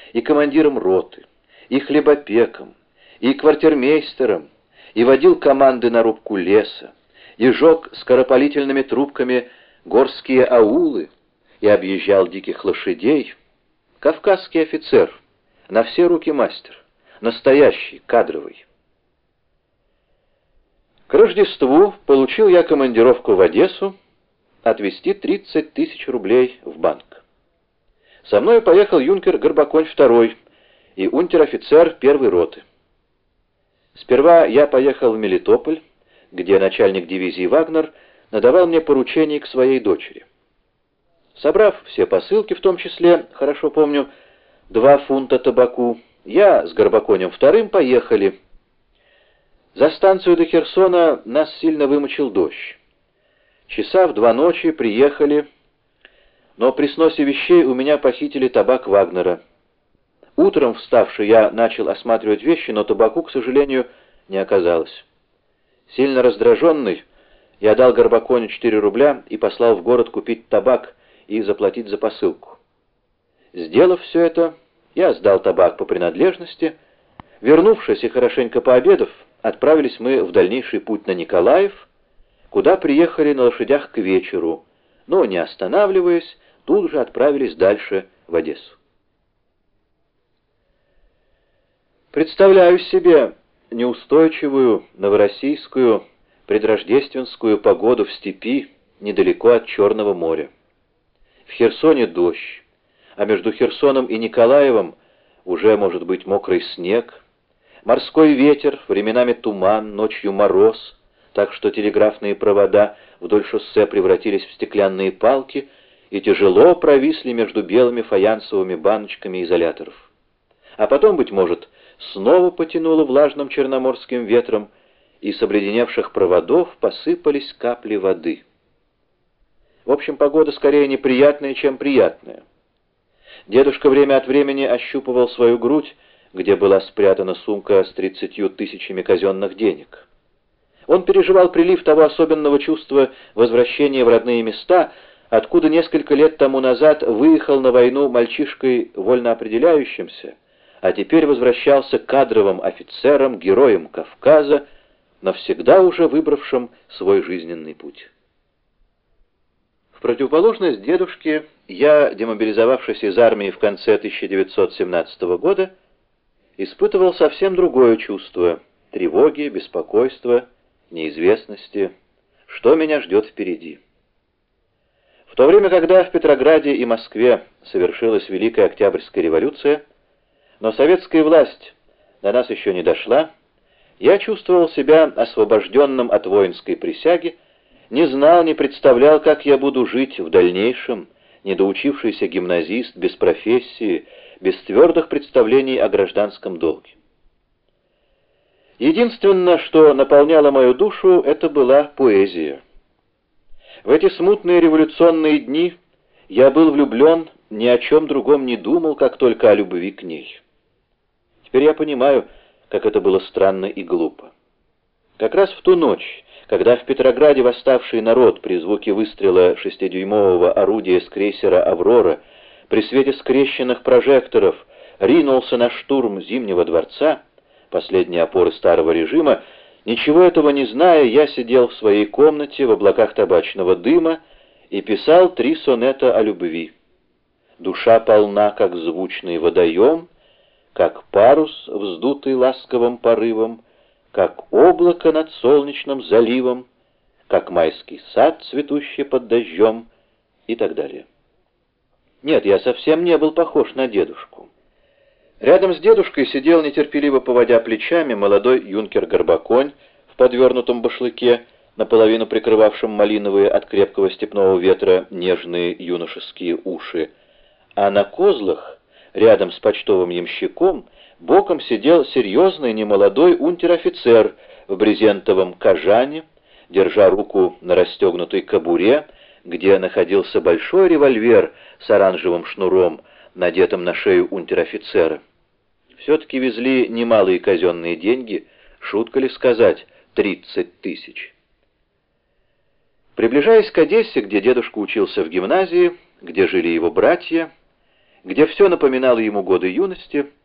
и командиром роты, и хлебопеком, и квартирмейстером, и водил команды на рубку леса, и жег скоропалительными трубками горские аулы, и объезжал диких лошадей. Кавказский офицер, на все руки мастер, настоящий, кадровый. К Рождеству получил я командировку в Одессу отвезти 30 тысяч рублей в банк. Со мной поехал юнкер Горбаконь II и унтер-офицер первой роты. Сперва я поехал в Мелитополь, где начальник дивизии Вагнер надавал мне поручение к своей дочери. Собрав все посылки, в том числе, хорошо помню, 2 фунта табаку, я с Горбаконем II поехали. За станцию до Херсона нас сильно вымочил дождь. Часа в 2 ночи приехали, но при сносе вещей у меня похитили табак Вагнера. Утром, вставший, я начал осматривать вещи, но табаку, к сожалению, не оказалось. Сильно раздраженный, я дал Горбаконю 4 рубля и послал в город купить табак и заплатить за посылку. Сделав все это, я сдал табак по принадлежности. Вернувшись и хорошенько пообедав, отправились мы в дальнейший путь на Николаев, куда приехали на лошадях к вечеру, но, не останавливаясь, тут же отправились дальше в Одессу. Представляю себе неустойчивую новороссийскую предрождественскую погоду в степи недалеко от Черного моря. В Херсоне дождь, а между Херсоном и Николаевым уже может быть мокрый снег, морской ветер, временами туман, ночью мороз, так что телеграфные провода вдоль шоссе превратились в стеклянные палки и тяжело провисли между белыми фаянсовыми баночками изоляторов. А потом, быть может, снова потянуло влажным черноморским ветром, и с обледеневших проводов посыпались капли воды. В общем, погода скорее неприятная, чем приятная. Дедушка время от времени ощупывал свою грудь, где была спрятана сумка с 30 тысячами казенных денег. Он переживал прилив того особенного чувства возвращения в родные места, откуда несколько лет тому назад выехал на войну мальчишкой вольно определяющимся, а теперь возвращался кадровым офицером, героем Кавказа, навсегда уже выбравшим свой жизненный путь. В противоположность дедушке, я, демобилизовавшись из армии в конце 1917 года, испытывал совсем другое чувство — тревоги, беспокойства, неизвестности, что меня ждет впереди. В то время, когда в Петрограде и Москве совершилась Великая Октябрьская революция, но советская власть до нас еще не дошла, я чувствовал себя освобожденным от воинской присяги, не знал, не представлял, как я буду жить в дальнейшем, недоучившийся гимназист, без профессии, без твердых представлений о гражданском долге. Единственное, что наполняло мою душу, это была поэзия. В эти смутные революционные дни я был влюблен, ни о чем другом не думал, как только о любви к ней. Теперь я понимаю, как это было странно и глупо. Как раз в ту ночь, когда в Петрограде восставший народ при звуке выстрела 6-дюймового орудия с крейсера «Аврора» при свете скрещенных прожекторов ринулся на штурм Зимнего дворца, последней опоры старого режима, ничего этого не зная, я сидел в своей комнате в облаках табачного дыма и писал 3 сонета о любви. Душа полна, как звучный водоем, как парус, вздутый ласковым порывом, как облако над солнечным заливом, как майский сад, цветущий под дождем, и так далее. Нет, я совсем не был похож на дедушку. Рядом с дедушкой сидел, нетерпеливо поводя плечами, молодой юнкер Горбаконь в подвернутом башлыке, наполовину прикрывавшем малиновые от крепкого степного ветра нежные юношеские уши, а на козлах, рядом с почтовым ямщиком, боком сидел серьезный немолодой унтер-офицер в брезентовом кожане, держа руку на расстегнутой кобуре, где находился большой револьвер с оранжевым шнуром, надетым на шею унтер-офицера. Все-таки везли немалые казенные деньги, шутка ли сказать, 30 тысяч. Приближаясь к Одессе, где дедушка учился в гимназии, где жили его братья, где все напоминало ему годы юности,